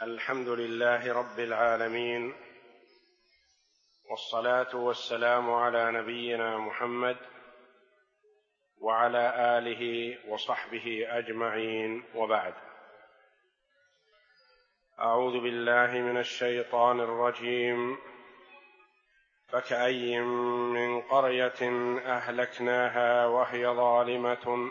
الحمد لله رب العالمين، والصلاة والسلام على نبينا محمد وعلى آله وصحبه أجمعين، وبعد. أعوذ بالله من الشيطان الرجيم. فكأي من قرية أهلكناها وهي ظالمة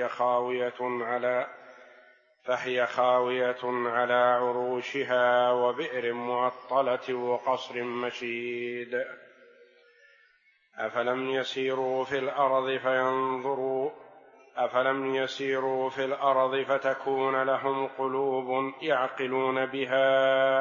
فهي خاوية على عروشها وبئر معطلة وقصر مشيد. أفلم يسيروا في الأرض فتكون لهم قلوب يعقلون بها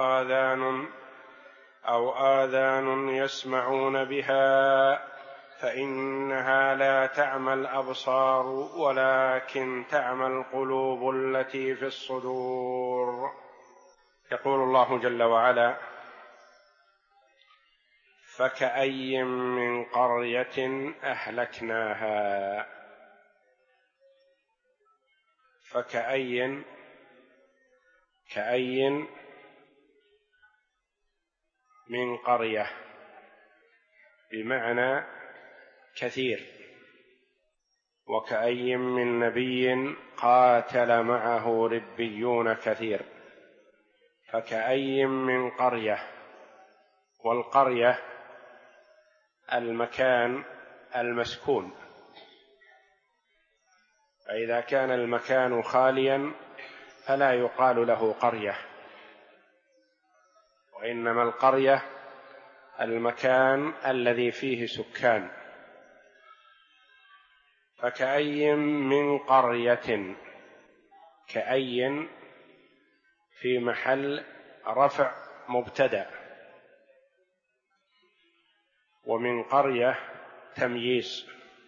أو آذان يسمعون بها، فإنها لا تعمى الأبصار ولكن تعمى القلوب التي في الصدور. يقول الله جل وعلا: فكأي من قرية أهلكناها. فكأي من قرية بمعنى كثير، وكأي من نبي قاتل معه ربيون كثير. فكأي من قرية، والقرية المكان المسكون، فإذا كان المكان خاليا فلا يقال له قرية، وإنما القرية المكان الذي فيه سكان. فكأي من قرية، كأي في محل رفع مبتدأ، ومن قرية تمييز،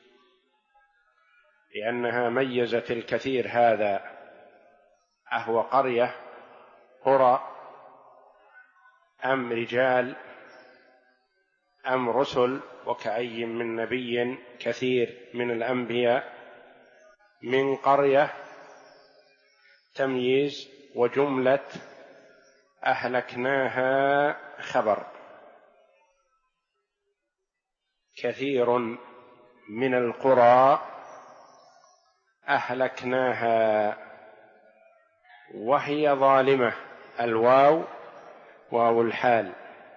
لأنها ميزت الكثير. هذا أهو قرية قرى أم رجال أم رسل؟ وكأي من نبي كثير من الأنبياء. من قرية تمييز، وجملة أهلكناها خبر. كثير من القرى أهلكناها وهي ظالمة، الواو واو الحال،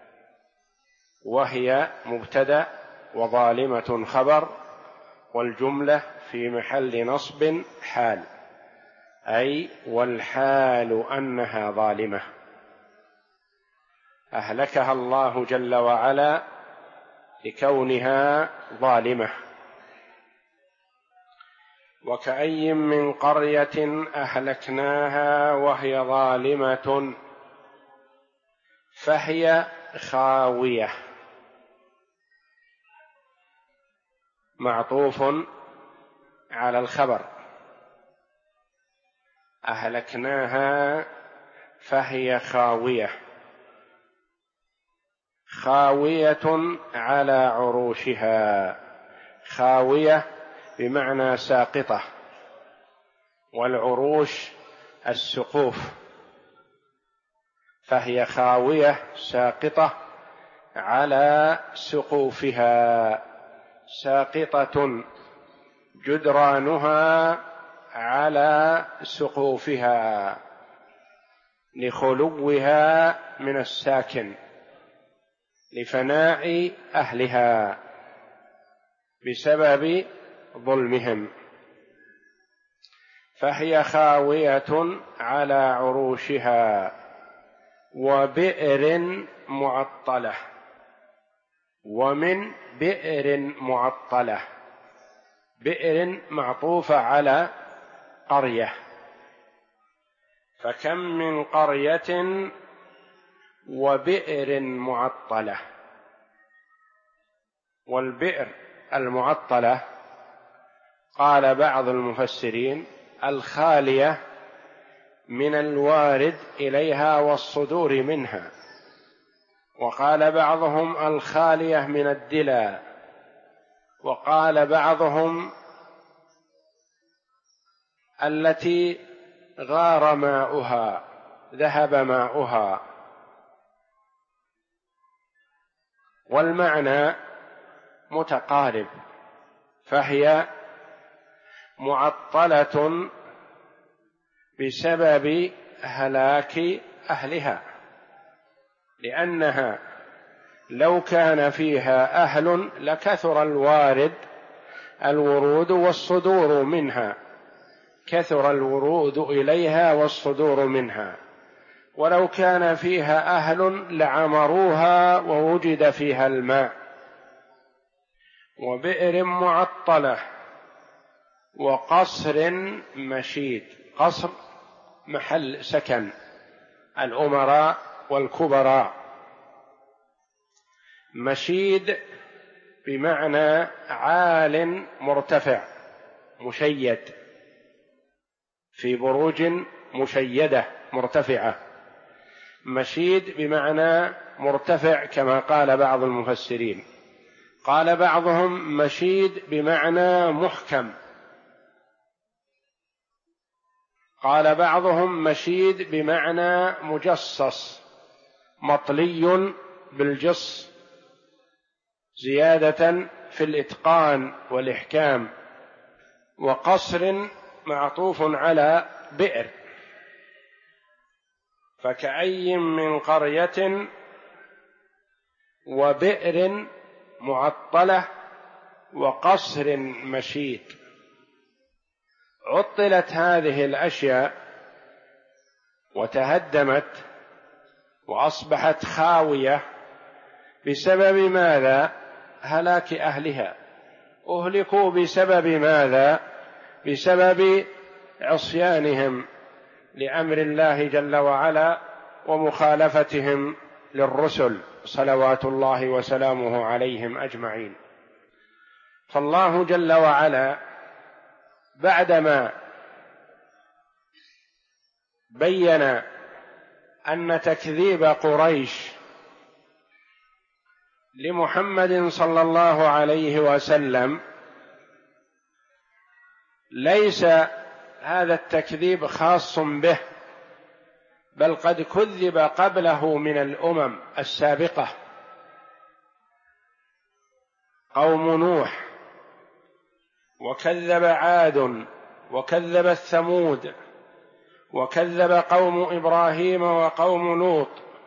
وهي مبتدأ وظالمة خبر، والجملة في محل نصب حال، أي والحال أنها ظالمة. أهلكها الله جل وعلا لكونها ظالمة. وكأي من قرية أهلكناها وهي ظالمة فهي خاوية، معطوف على الخبر. أهلكناها فهي خاوية، خاوية على عروشها. خاوية بمعنى ساقطة، والعروش السقوف، فهي خاوية ساقطة على سقوفها، ساقطة جدرانها على سقوفها لخلوها من الساكن، لفناء أهلها بسبب ظلمهم. فهي خاوية على عروشها وبئر معطلة. ومن بئر معطلة، بئر معطوفة على قرية. فكم من قرية وبئر معطلة. والبئر المعطلة قال بعض المفسرين الخالية من الوارد إليها والصدور منها، وقال بعضهم الخالية من الدلى، وقال بعضهم التي غار ماؤها ذهب ماؤها. والمعنى متقارب، فهي معطلة بسبب هلاك أهلها، لأنها لو كان فيها أهل لكثر الورود والصدور منها، كثر الورود إليها والصدور منها، ولو كان فيها أهل لعمروها ووجد فيها الماء. وبئر معطلة وقصر مشيد. قصر محل سكن الأمراء والكبراء، مشيد بمعنى عال مرتفع مشيد، في بروج مشيدة مرتفعة. مشيد بمعنى مرتفع كما قال بعض المفسرين. قال بعضهم مشيد بمعنى محكم، قال بعضهم مشيد بمعنى مجصص مطلي بالجص، زيادة في الإتقان والإحكام. وقصر معطوف على بئر، فكأي من قرية وبئر معطلة وقصر مشيد. عطلت هذه الأشياء وتهدمت وأصبحت خاوية بسبب ماذا؟ هلاك أهلها. أهلكوا بسبب ماذا؟ بسبب عصيانهم لأمر الله جل وعلا ومخالفتهم للرسل صلوات الله وسلامه عليهم أجمعين. فالله جل وعلا بعدما بين أن تكذيب قريش لمحمد صلى الله عليه وسلم ليس هذا التكذيب خاص به، بل قد كذب قبله من الأمم السابقة، قوم نوح، وكذب عاد، وكذب الثمود، وكذب قوم إبراهيم وقوم لوط،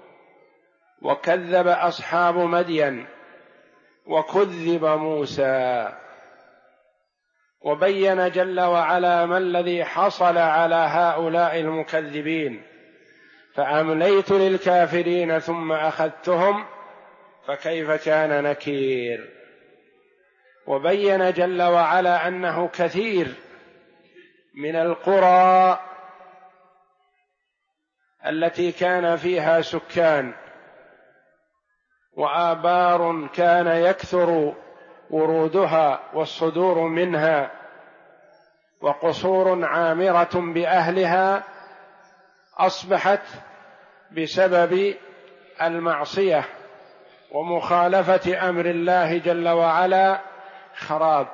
وكذب أصحاب مدين، وكذب موسى. وبين جل وعلا ما الذي حصل على هؤلاء المكذبين، فأمليت للكافرين ثم أخذتهم فكيف كان نكير. وبين جل وعلا أنه كثير من القرى التي كان فيها سكان وآبار كان يكثر ورودها والصدور منها وقصور عامرة بأهلها، أصبحت بسبب المعصية ومخالفة أمر الله جل وعلا خراب.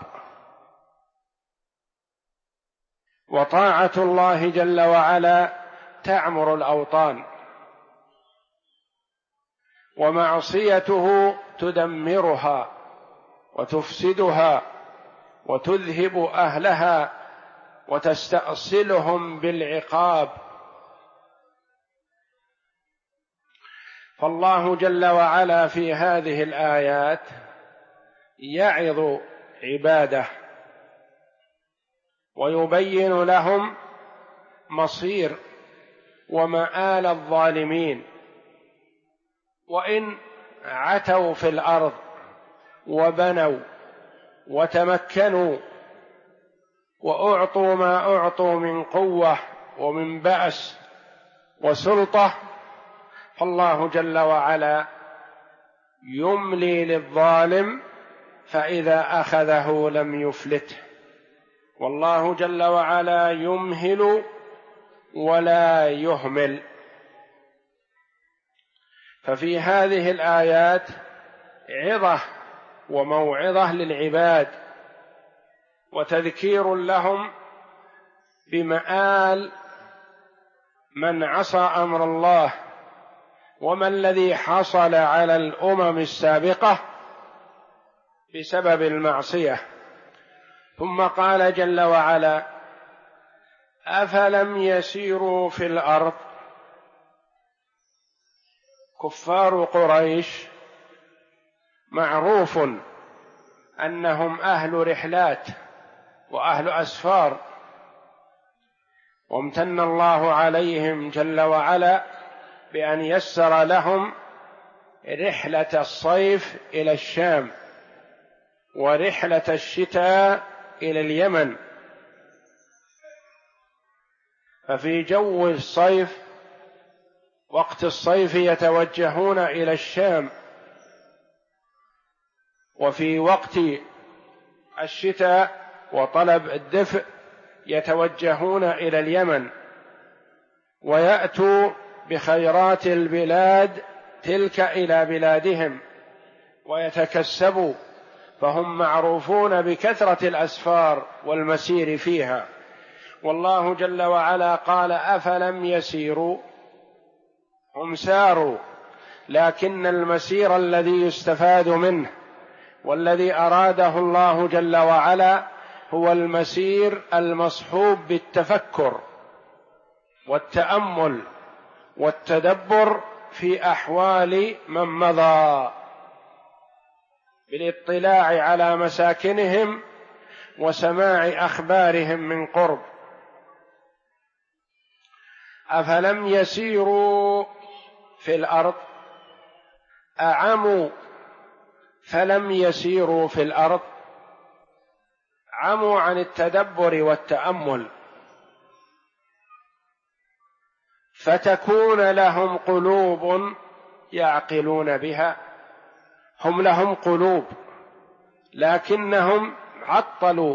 وطاعة الله جل وعلا تعمر الأوطان، ومعصيته تدمرها وتفسدها وتذهب أهلها وتستأصلهم بالعقاب. فالله جل وعلا في هذه الآيات يعظ عباده ويبين لهم مصير ومآل الظالمين، وإن عتوا في الأرض وبنوا وتمكنوا وأعطوا ما أعطوا من قوة ومن بأس وسلطة، فالله جل وعلا يملي للظالم فإذا أخذه لم يفلته، والله جل وعلا يمهل ولا يهمل. ففي هذه الآيات عظة وموعظة للعباد وتذكير لهم بمآل من عصى أمر الله وما الذي حصل على الأمم السابقة بسبب المعصية. ثم قال جل وعلا: أفلم يسيروا في الأرض. كفار قريش معروف أنهم أهل رحلات وأهل أسفار، وامتن الله عليهم جل وعلا بأن يسر لهم رحلة الصيف إلى الشام ورحلة الشتاء إلى اليمن. ففي جو الصيف وقت الصيف يتوجهون إلى الشام، وفي وقت الشتاء وطلب الدفء يتوجهون إلى اليمن، ويأتوا بخيرات البلاد تلك إلى بلادهم ويتكسبوا، فهم معروفون بكثرة الأسفار والمسير فيها. والله جل وعلا قال: أفلم يسيروا. هم ساروا، لكن المسير الذي يستفاد منه والذي أراده الله جل وعلا هو المسير المصحوب بالتفكر والتأمل والتدبر في أحوال من مضى، بالاطلاع على مساكنهم وسماع أخبارهم من قرب. أفلم يسيروا في الأرض، أعموا فلم يسيروا في الأرض، عموا عن التدبر والتأمل، فتكون لهم قلوب يعقلون بها. هم لهم قلوب لكنهم عطلوا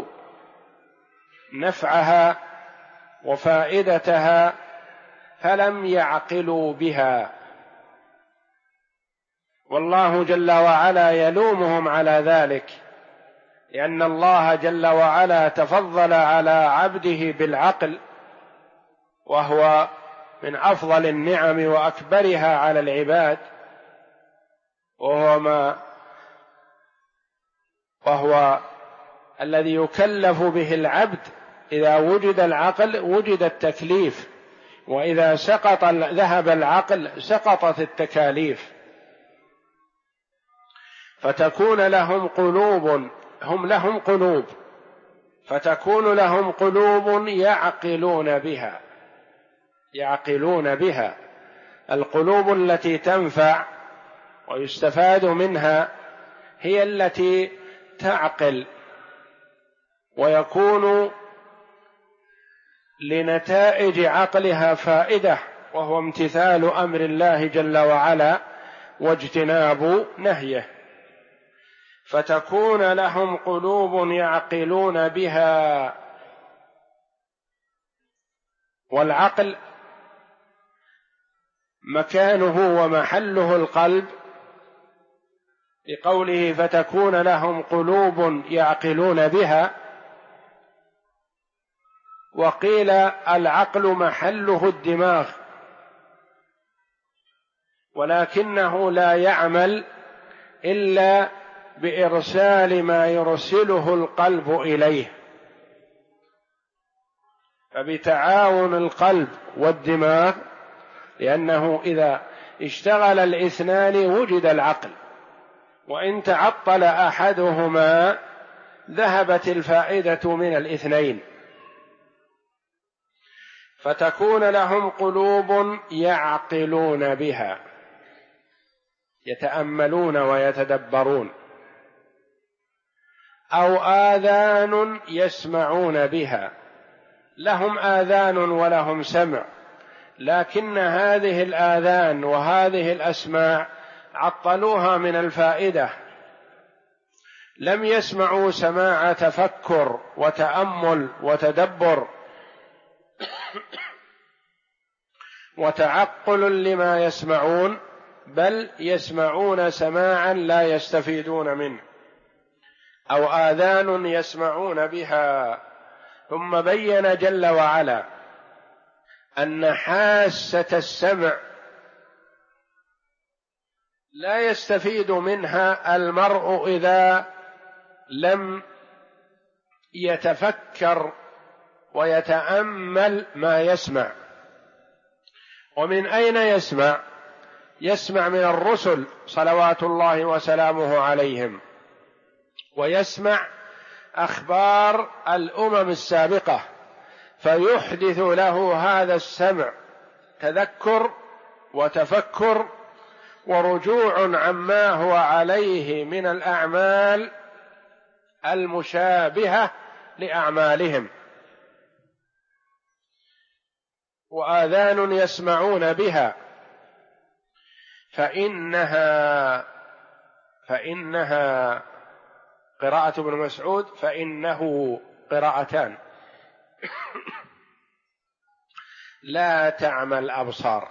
نفعها وفائدتها فلم يعقلوا بها، والله جل وعلا يلومهم على ذلك، لأن الله جل وعلا تفضل على عبده بالعقل، وهو من أفضل النعم وأكبرها على العباد، وهو الذي يكلف به العبد. إذا وجد العقل وجد التكليف، وإذا ذهب العقل سقطت التكاليف. فتكون لهم قلوب، هم لهم قلوب، فتكون لهم قلوب يعقلون بها. القلوب التي تنفع ويستفاد منها هي التي تعقل، ويكون لنتائج عقلها فائدة، وهو امتثال أمر الله جل وعلا واجتناب نهيه. فتكون لهم قلوب يعقلون بها. والعقل مكانه ومحله القلب، لقوله فتكون لهم قلوب يعقلون بها. وقيل العقل محله الدماغ، ولكنه لا يعمل إلا بإرسال ما يرسله القلب إليه، فبتعاون القلب والدماغ، لأنه إذا اشتغل الاثنان وجد العقل، وإن تعطل أحدهما ذهبت الفائدة من الاثنين. فتكون لهم قلوب يعقلون بها، يتأملون ويتدبرون، أو آذان يسمعون بها. لهم آذان ولهم سمع، لكن هذه الآذان وهذه الأسماع عطلوها من الفائدة، لم يسمعوا سماع تفكر وتأمل وتدبر وتعقل لما يسمعون، بل يسمعون سماعا لا يستفيدون منه. أو آذان يسمعون بها. ثم بين جل وعلا أن حاسة السمع لا يستفيد منها المرء إذا لم يتفكر ويتأمل ما يسمع. ومن أين يسمع؟ يسمع من الرسل صلوات الله وسلامه عليهم، ويسمع أخبار الأمم السابقة، فيحدث له هذا السمع تذكر وتفكر ورجوع عما هو عليه من الأعمال المشابهة لأعمالهم. وآذان يسمعون بها، فإنها قراءة ابن مسعود فإنه قراءتان لا تعمى الأبصار.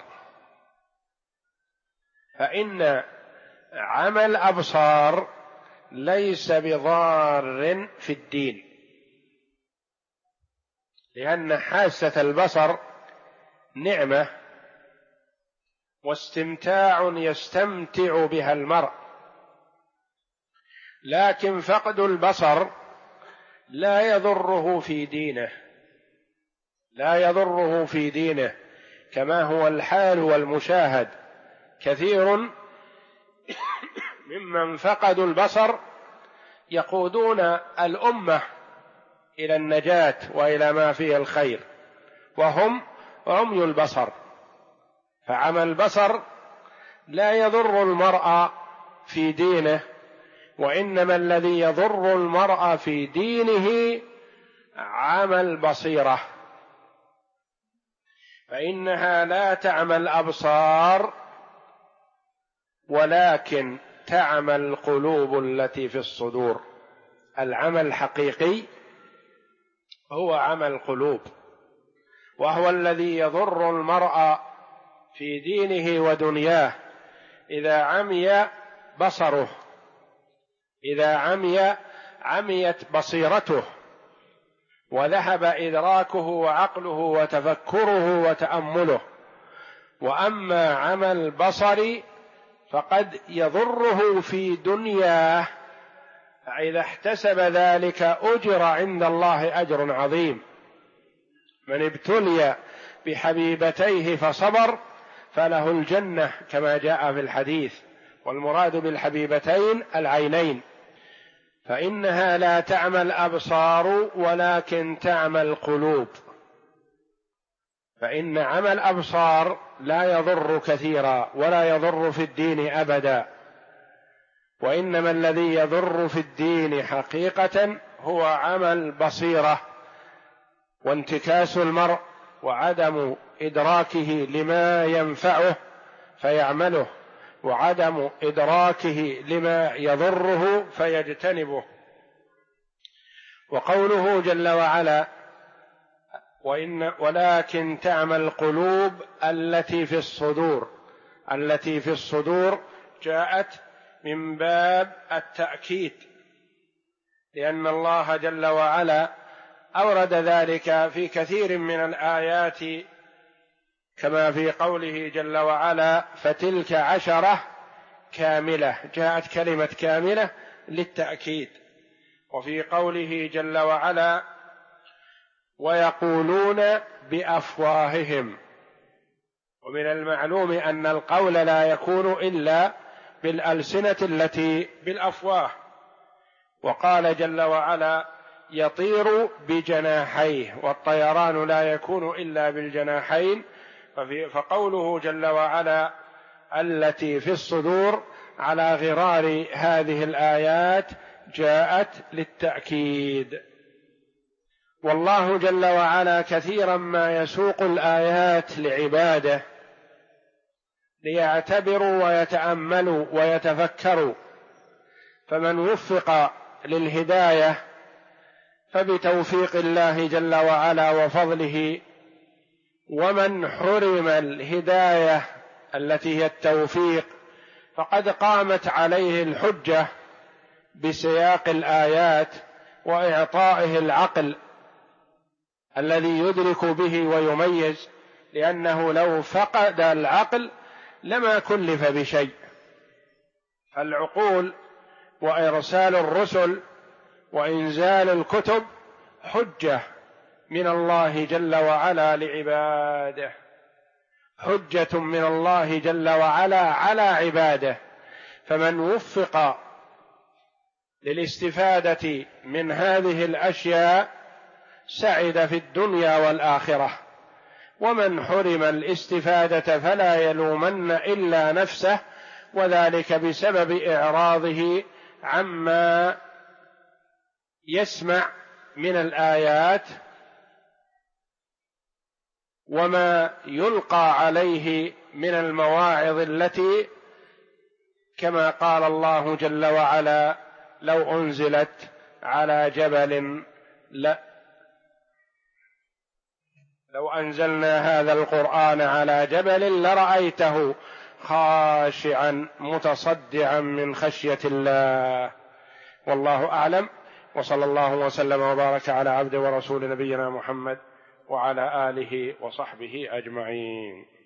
فإن عمى الأبصار ليس بضار في الدين، لأن حاسة البصر نعمة واستمتاع يستمتع بها المرء، لكن فقد البصر لا يضره في دينه، لا يضره في دينه كما هو الحال والمشاهد. كثير ممن فقدوا البصر يقودون الأمة إلى النجاة وإلى ما فيه الخير، وهم عمي البصر. فعمى البصر لا يضر المرء في دينه، وإنما الذي يضر المرء في دينه عمى البصيرة. فإنها لا تعمى الأبصار ولكن تعمى القلوب التي في الصدور. العمى الحقيقي هو عمى القلوب، وهو الذي يضر المرء في دينه ودنياه. إذا عمي بصره، إذا عميت بصيرته وذهب إدراكه وعقله وتفكره وتأمله. وأما عمى البصر فقد يضره في دنياه، فإذا احتسب ذلك أجر عند الله أجر عظيم. من ابتلي بحبيبتيه فصبر فله الجنة كما جاء في الحديث، والمراد بالحبيبتين العينين. فإنها لا تعمى الأبصار ولكن تعمى القلوب. فإن عمى الأبصار لا يضر كثيرا ولا يضر في الدين أبدا، وإنما الذي يضر في الدين حقيقة هو عمى البصيرة وانتكاس المرء وعدم إدراكه لما ينفعه فيعمله، وعدم إدراكه لما يضره فيجتنبه. وقوله جل وعلا ولكن تعمى القلوب التي في الصدور، التي في الصدور جاءت من باب التأكيد، لأن الله جل وعلا أورد ذلك في كثير من الآيات، كما في قوله جل وعلا فتلك 10 كاملة، جاءت كلمة كاملة للتأكيد. وفي قوله جل وعلا ويقولون بأفواههم، ومن المعلوم أن القول لا يكون إلا بالألسنة التي بالأفواه. وقال جل وعلا يطير بجناحيه، والطيران لا يكون إلا بالجناحين. فقوله جل وعلا التي في الصدور على غرار هذه الآيات جاءت للتأكيد. والله جل وعلا كثيرا ما يسوق الآيات لعباده ليعتبروا ويتأملوا ويتفكروا، فمن وفق للهداية فبتوفيق الله جل وعلا وفضله، ومن حرم الهداية التي هي التوفيق فقد قامت عليه الحجة بسياق الآيات وإعطائه العقل الذي يدرك به ويميز، لأنه لو فقد العقل لما كلف بشيء. العقول وإرسال الرسل وإنزال الكتب حجة من الله جل وعلا لعباده، حجة من الله جل وعلا على عباده، فمن وفق للاستفادة من هذه الأشياء سعد في الدنيا والآخرة، ومن حرم الاستفادة فلا يلومن إلا نفسه، وذلك بسبب إعراضه عما يسمع من الآيات وما يلقى عليه من المواعظ التي كما قال الله جل وعلا: لو أنزلت على جبل لو أنزلنا هذا القرآن على جبل لرأيته خاشعا متصدعا من خشية الله. والله أعلم، وصلى الله وسلم وبارك على عبد ورسول نبينا محمد وعلى آله وصحبه أجمعين.